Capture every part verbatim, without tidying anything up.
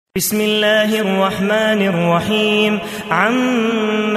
بسم الله الرحمن الرحيم عم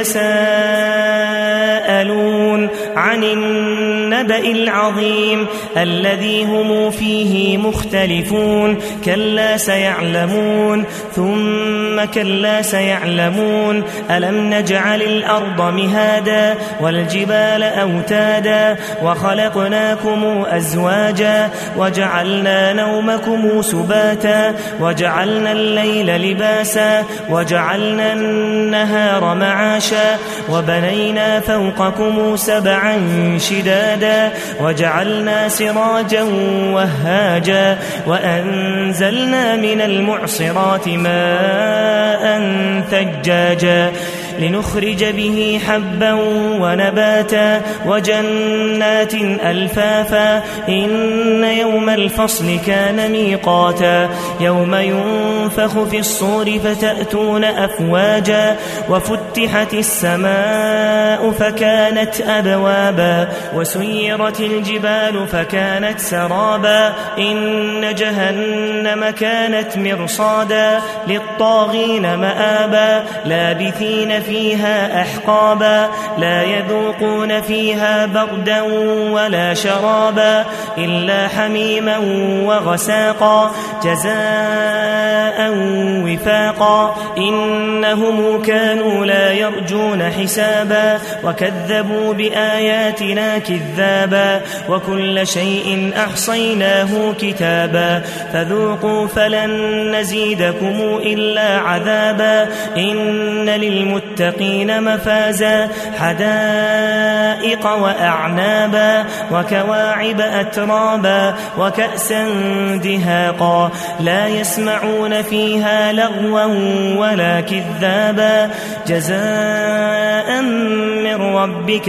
يتساءلون عن النبأ العظيم الذي هم فيه مختلفون كلا سيعلمون ثم كلا سيعلمون ألم نجعل الأرض مهادا والجبال أوتادا وخلقناكم أزواجا وجعلنا نومكم سباتا وجعلنا الليل لباسا وجعلنا النهار معاشا وبنينا فوقكم سبعا شدادا وجعلنا سراجا وهاجا وأنزلنا من المعصرات ماء ثجاجا لنخرج به حبا ونباتا وجنات ألفافا إن يوم الفصل كان ميقاتا يوم ينفخ في الصور فتأتون أفواجا وفتحت السماء فكانت أبوابا وسيرت الجبال فكانت سرابا إن جهنم كانت مرصادا للطاغين مآبا لابثين فيها أحقابا لا يذوقون فيها بردا ولا شرابا إلا حميما وغساقا جزاء وفاقا إنهم كانوا لا يرجون حسابا وكذبوا بآياتنا كذابا وكل شيء أحصيناه كتابا فذوقوا فلن نزيدكم إلا عذابا إن للمتقين مفازا حدائق وأعنابا وكواعب أترابا وكأسا دهاقا لا يسمعون فيها لغوا ولا كذابا جزاء من ربك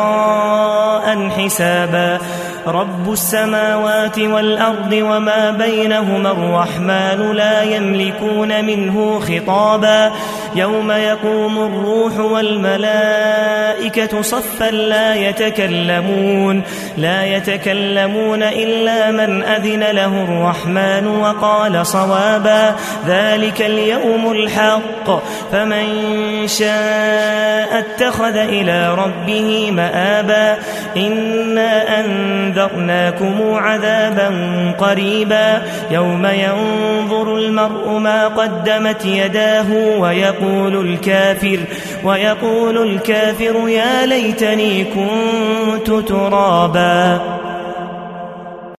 عطاء حسابا رب السماوات والأرض وما بينهما الرحمن لا يملكون منه خطابا يوم يقوم الروح والملائكة صفا لا يتكلمون لا يتكلمون إلا من أذن له الرحمن وقال صوابا ذلك اليوم الحق فمن شاء اتخذ إلى ربه مآبا إنا أنذرناكم عذابا قريبا يوم ينظر المرء ما قدمت يداه ويقول الكافر ويقول الكافر يا ليتني كنت ترابا.